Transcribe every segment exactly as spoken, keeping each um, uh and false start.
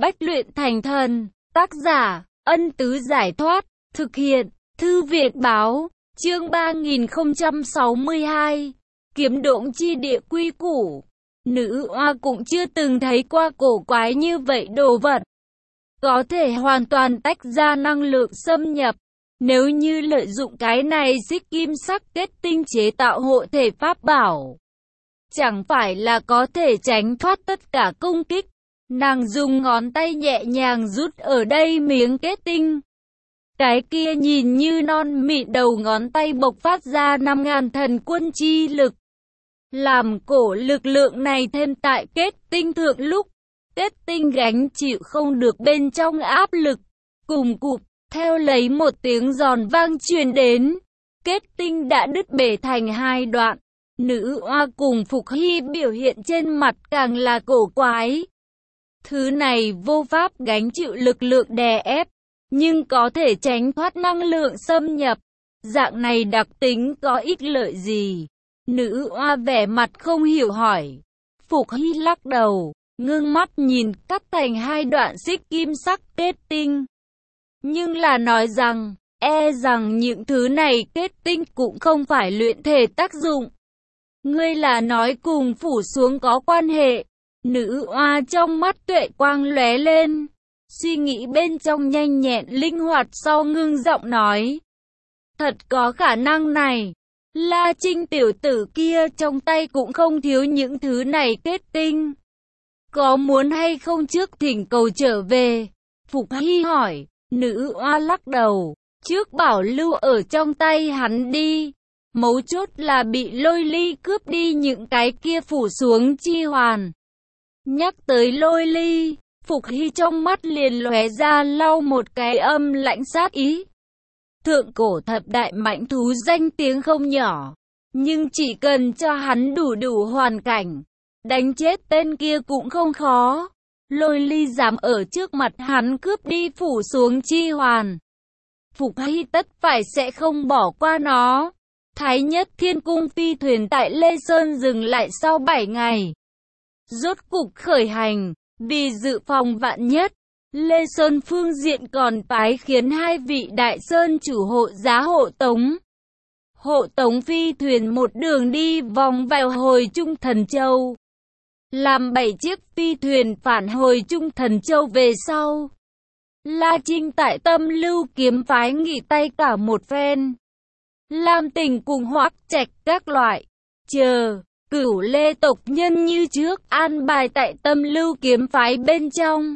Bách luyện thành thần. Tác giả, Ân Tứ Giải Thoát. Thực hiện, Thư Việt Báo. Chương ba nghìn không trăm sáu mươi hai. Kiếm độn chi địa quy củ. Nữ oa cũng chưa từng thấy qua cổ quái như vậy đồ vật. Có thể hoàn toàn tách ra năng lượng xâm nhập. Nếu như lợi dụng cái này xích kim sắc kết tinh chế tạo hộ thể pháp bảo, chẳng phải là có thể tránh thoát tất cả công kích. Nàng dùng ngón tay nhẹ nhàng rút ở đây miếng kết tinh. Cái kia nhìn như non mịn đầu ngón tay bộc phát ra năm ngàn thần quân chi lực. Làm cổ lực lượng này thêm tại kết tinh thượng lúc, kết tinh gánh chịu không được bên trong áp lực. Cùng cụp, theo lấy một tiếng giòn vang truyền đến, kết tinh đã đứt bể thành hai đoạn. Nữ oa cùng Phục Hy biểu hiện trên mặt càng là cổ quái. Thứ này vô pháp gánh chịu lực lượng đè ép, nhưng có thể tránh thoát năng lượng xâm nhập. Dạng này đặc tính có ích lợi gì? Nữ oa vẻ mặt không hiểu hỏi. Phục Hy lắc đầu, ngưng mắt nhìn cắt thành hai đoạn xích kim sắc kết tinh. Nhưng là nói rằng, e rằng những thứ này kết tinh cũng không phải luyện thể tác dụng. Ngươi là nói cùng phủ xuống có quan hệ. Nữ oa trong mắt tuệ quang lóe lên, suy nghĩ bên trong nhanh nhẹn linh hoạt sau ngưng giọng nói. Thật có khả năng này. La Trinh tiểu tử kia trong tay cũng không thiếu những thứ này kết tinh. Có muốn hay không trước thỉnh cầu trở về? Phục Hy hỏi. Nữ oa lắc đầu. Trước bảo lưu ở trong tay hắn đi. Mấu chốt là bị Lôi Ly cướp đi những cái kia phủ xuống chi hoàn. Nhắc tới Lôi Ly, Phục Hy trong mắt liền lóe ra lau một cái âm lãnh sát ý. Thượng cổ thập đại mạnh thú danh tiếng không nhỏ, nhưng chỉ cần cho hắn đủ đủ hoàn cảnh, đánh chết tên kia cũng không khó. Lôi Ly dám ở trước mặt hắn cướp đi phủ xuống chi hoàn, Phục Hy tất phải sẽ không bỏ qua nó. Thái Nhất Thiên Cung phi thuyền tại Lê Sơn dừng lại sau bảy ngày. Rốt cục khởi hành, vì dự phòng vạn nhất, Lê Sơn phương diện còn phái khiến hai vị đại sơn chủ hộ giá hộ tống. Hộ tống phi thuyền một đường đi vòng vào hồi Trung Thần Châu. Làm bảy chiếc phi thuyền phản hồi Trung Thần Châu về sau. La Trinh tại Tâm Lưu kiếm phái nghỉ tay cả một phen. Lam Tình cùng Hoắc Trạch các loại. Chờ, Cửu Lê tộc nhân như trước an bài tại Tâm Lưu kiếm phái bên trong.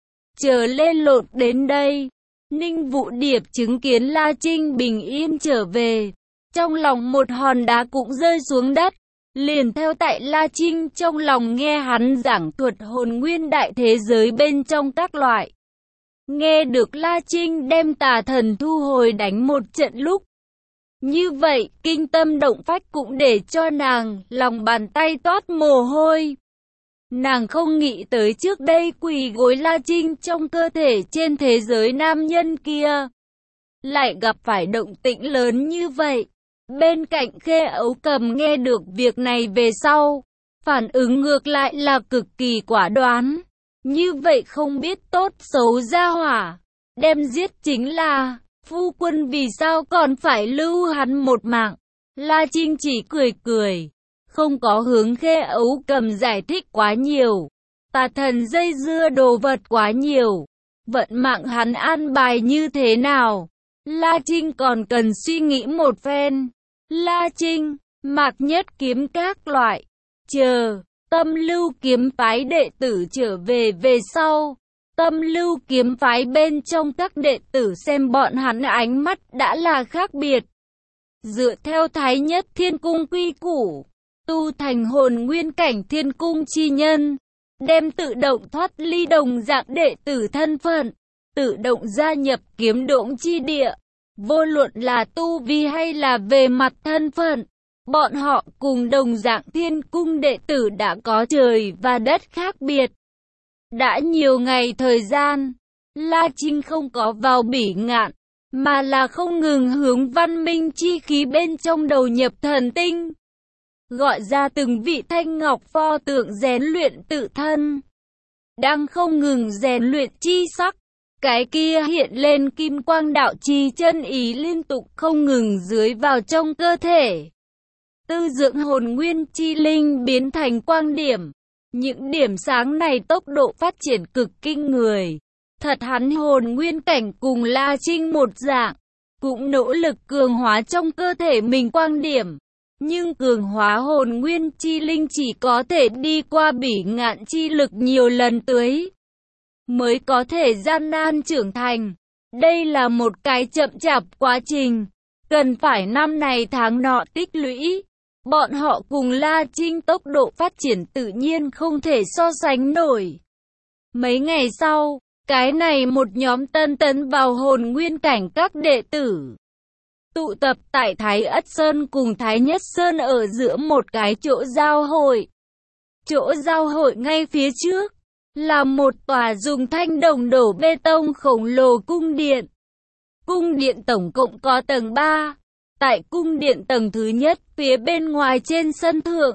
Chờ lên lột đến đây, Ninh Vũ Điệp chứng kiến La Trinh bình yên trở về. Trong lòng một hòn đá cũng rơi xuống đất. Liền theo tại La Trinh trong lòng nghe hắn giảng thuật hồn nguyên đại thế giới bên trong các loại. Nghe được La Trinh đem tà thần thu hồi đánh một trận lúc. Như vậy, kinh tâm động phách cũng để cho nàng, lòng bàn tay toát mồ hôi. Nàng không nghĩ tới trước đây quỳ gối La Trinh trong cơ thể trên thế giới nam nhân kia. Lại gặp phải động tĩnh lớn như vậy. Bên cạnh Khê Ấu Cầm nghe được việc này về sau. Phản ứng ngược lại là cực kỳ quả đoán. Như vậy không biết tốt xấu ra hỏa. Đem giết chính là... Phu quân vì sao còn phải lưu hắn một mạng? La Trinh chỉ cười cười, không có hướng Khê Ấu Cầm giải thích quá nhiều. Tà thần dây dưa đồ vật quá nhiều. Vận mạng hắn an bài như thế nào? La Trinh còn cần suy nghĩ một phen. La Trinh, Mạc Nhất kiếm các loại. Chờ, Tâm Lưu kiếm phái đệ tử trở về về sau. Tâm Lưu kiếm phái bên trong các đệ tử xem bọn hắn ánh mắt đã là khác biệt. Dựa theo Thái Nhất Thiên Cung quy củ, tu thành hồn nguyên cảnh thiên cung chi nhân, đem tự động thoát ly đồng dạng đệ tử thân phận, tự động gia nhập kiếm độn chi địa. Vô luận là tu vi hay là về mặt thân phận, bọn họ cùng đồng dạng thiên cung đệ tử đã có trời và đất khác biệt. Đã nhiều ngày thời gian, La Trinh không có vào Bỉ Ngạn, mà là không ngừng hướng văn minh chi khí bên trong đầu nhập thần tinh. Gọi ra từng vị thanh ngọc pho tượng rèn luyện tự thân. đang không ngừng rèn luyện chi sắc. Cái kia hiện lên kim quang đạo chi chân ý liên tục không ngừng dưới vào trong cơ thể. Tư dưỡng hồn nguyên chi linh biến thành quang điểm. Những điểm sáng này tốc độ phát triển cực kinh người. Thật hắn hồn nguyên cảnh cùng La Trinh một dạng, cũng nỗ lực cường hóa trong cơ thể mình quang điểm. Nhưng cường hóa hồn nguyên chi linh chỉ có thể đi qua bỉ ngạn chi lực nhiều lần tưới, mới có thể gian nan trưởng thành. Đây là một cái chậm chạp quá trình, cần phải năm này tháng nọ tích lũy. Bọn họ cùng La Trinh tốc độ phát triển tự nhiên không thể so sánh nổi. Mấy ngày sau, cái này một nhóm tân tấn vào hồn nguyên cảnh các đệ tử tụ tập tại Thái Ất Sơn cùng Thái Nhất Sơn ở giữa một cái chỗ giao hội. Chỗ giao hội ngay phía trước là một tòa dùng thanh đồng đổ bê tông khổng lồ cung điện. Cung điện tổng cộng có tầng ba. Tại cung điện tầng thứ nhất, phía bên ngoài trên sân thượng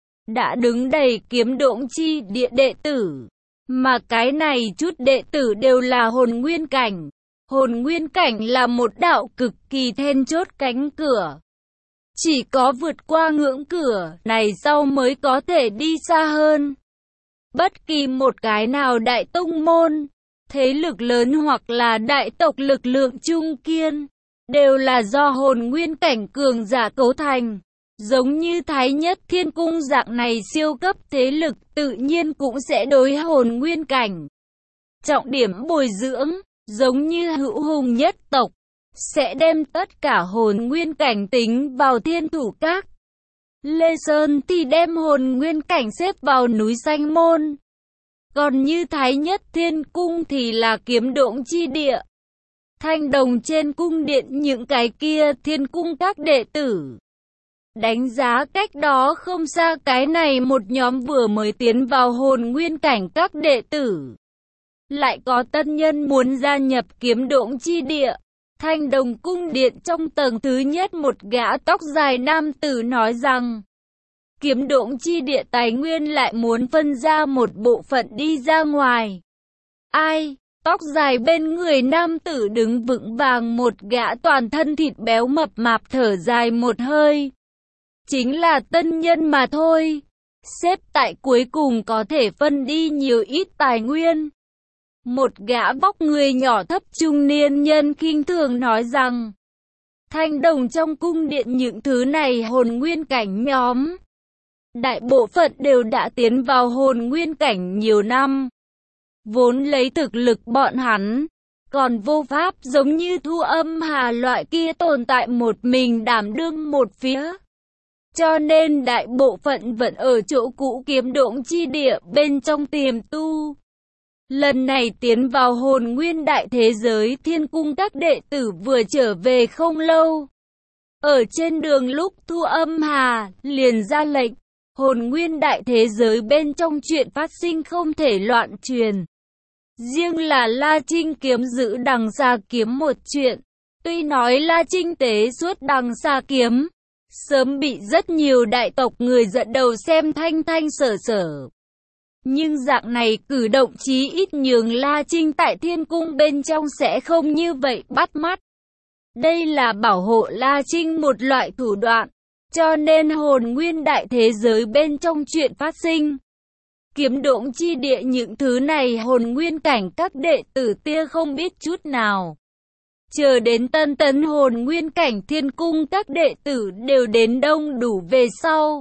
đã đứng đầy kiếm độn chi địa đệ tử. Mà cái này chút đệ tử đều là hồn nguyên cảnh. Hồn nguyên cảnh là một đạo cực kỳ then chốt cánh cửa. Chỉ có vượt qua ngưỡng cửa này sau mới có thể đi xa hơn. Bất kỳ một cái nào đại tông môn, thế lực lớn hoặc là đại tộc lực lượng trung kiên, đều là do hồn nguyên cảnh cường giả cấu thành. Giống như Thái Nhất Thiên Cung dạng này siêu cấp thế lực tự nhiên cũng sẽ đối hồn nguyên cảnh trọng điểm bồi dưỡng, giống như Hữu Hùng nhất tộc sẽ đem tất cả hồn nguyên cảnh tính vào Thiên Thủ Các. Lê Sơn thì đem hồn nguyên cảnh xếp vào núi Xanh Môn. Còn như Thái Nhất Thiên Cung thì là kiếm độn chi địa. Thanh đồng trên cung điện những cái kia Thiên Cung các đệ tử. Đánh giá cách đó không xa cái này một nhóm vừa mới tiến vào hồn nguyên cảnh các đệ tử. Lại có tân nhân muốn gia nhập kiếm độn chi địa. Thanh đồng cung điện trong tầng thứ nhất một gã tóc dài nam tử nói rằng kiếm độn chi địa tài nguyên lại muốn phân ra một bộ phận đi ra ngoài. Ai? Tóc dài bên người nam tử đứng vững vàng một gã toàn thân thịt béo mập mạp thở dài một hơi. Chính là tân nhân mà thôi. Xếp tại cuối cùng có thể phân đi nhiều ít tài nguyên. Một gã vóc người nhỏ thấp trung niên nhân khinh thường nói rằng thanh đồng trong cung điện những thứ này hồn nguyên cảnh nhóm. Đại bộ phận đều đã tiến vào hồn nguyên cảnh nhiều năm. Vốn lấy thực lực bọn hắn, còn vô pháp giống như Thu Âm Hà loại kia tồn tại một mình đảm đương một phía. Cho nên đại bộ phận vẫn ở chỗ cũ kiếm độn chi địa bên trong tiềm tu. Lần này tiến vào hồn nguyên đại thế giới Thiên Cung các đệ tử vừa trở về không lâu. Ở trên đường lúc Thu Âm Hà liền ra lệnh, hồn nguyên đại thế giới bên trong chuyện phát sinh không thể loạn truyền. Riêng là La Trinh kiếm giữ đằng xa kiếm một chuyện. Tuy nói La Trinh tế suốt đằng xa kiếm, sớm bị rất nhiều đại tộc người dẫn đầu xem thanh thanh sở sở. Nhưng dạng này cử động chí ít nhường La Trinh tại Thiên Cung bên trong sẽ không như vậy bắt mắt. Đây là bảo hộ La Trinh một loại thủ đoạn, cho nên hồn nguyên đại thế giới bên trong chuyện phát sinh. Kiếm độn chi địa những thứ này hồn nguyên cảnh các đệ tử tia không biết chút nào. Chờ đến tân tấn hồn nguyên cảnh Thiên Cung các đệ tử đều đến đông đủ về sau.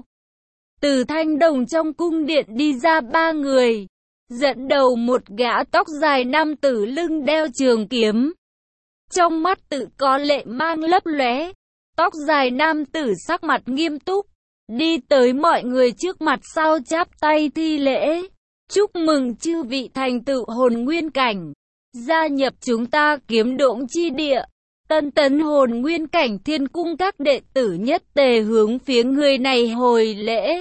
Từ thanh đồng trong cung điện đi ra ba người. Dẫn đầu một gã tóc dài nam tử lưng đeo trường kiếm. Trong mắt tự có lệ mang lấp lóe. Tóc dài nam tử sắc mặt nghiêm túc. Đi tới mọi người trước mặt sau chắp tay thi lễ. Chúc mừng chư vị thành tựu hồn nguyên cảnh. Gia nhập chúng ta kiếm độn chi địa. Tân tấn hồn nguyên cảnh Thiên Cung các đệ tử nhất tề hướng phía người này hồi lễ.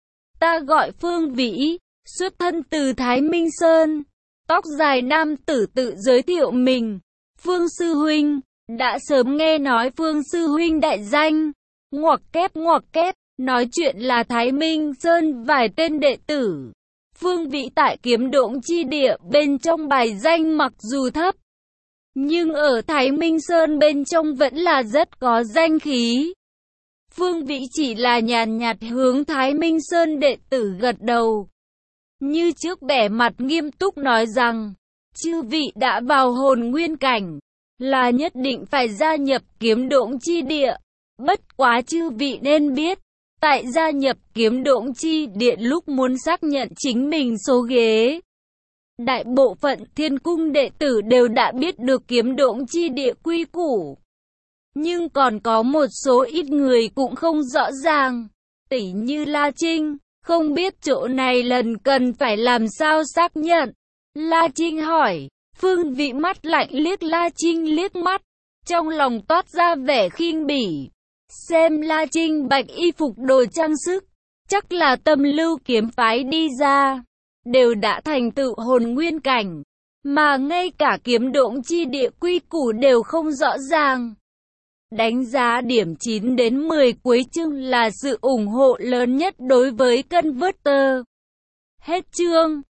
Ta gọi Phương Vĩ, xuất thân từ Thái Minh Sơn. Tóc dài nam tử tự giới thiệu mình. Phương Sư Huynh, đã sớm nghe nói Phương Sư Huynh đại danh. Ngoặc kép ngoặc kép, nói chuyện là Thái Minh Sơn vài tên đệ tử. Phương vị tại kiếm độn chi địa bên trong bài danh mặc dù thấp, nhưng ở Thái Minh Sơn bên trong vẫn là rất có danh khí. Phương vị chỉ là nhàn nhạt hướng Thái Minh Sơn đệ tử gật đầu. Như trước vẻ mặt nghiêm túc nói rằng, chư vị đã vào hồn nguyên cảnh, là nhất định phải gia nhập kiếm độn chi địa. Bất quá chư vị nên biết, tại gia nhập kiếm độn chi địa lúc muốn xác nhận chính mình số ghế. Đại bộ phận thiên cung đệ tử đều đã biết được kiếm độn chi địa quy củ. Nhưng còn có một số ít người cũng không rõ ràng, tỉ như La Trinh, không biết chỗ này lần cần phải làm sao xác nhận. La Trinh hỏi, Phương vị mắt lạnh liếc La Trinh liếc mắt, trong lòng toát ra vẻ khinh bỉ. Xem La Trinh bạch y phục đồ trang sức, chắc là Tâm Lưu kiếm phái đi ra, đều đã thành tựu hồn nguyên cảnh, mà ngay cả kiếm độn chi địa quy củ đều không rõ ràng. Đánh giá điểm chín đến mười cuối chương là sự ủng hộ lớn nhất đối với Converter. Hết chương.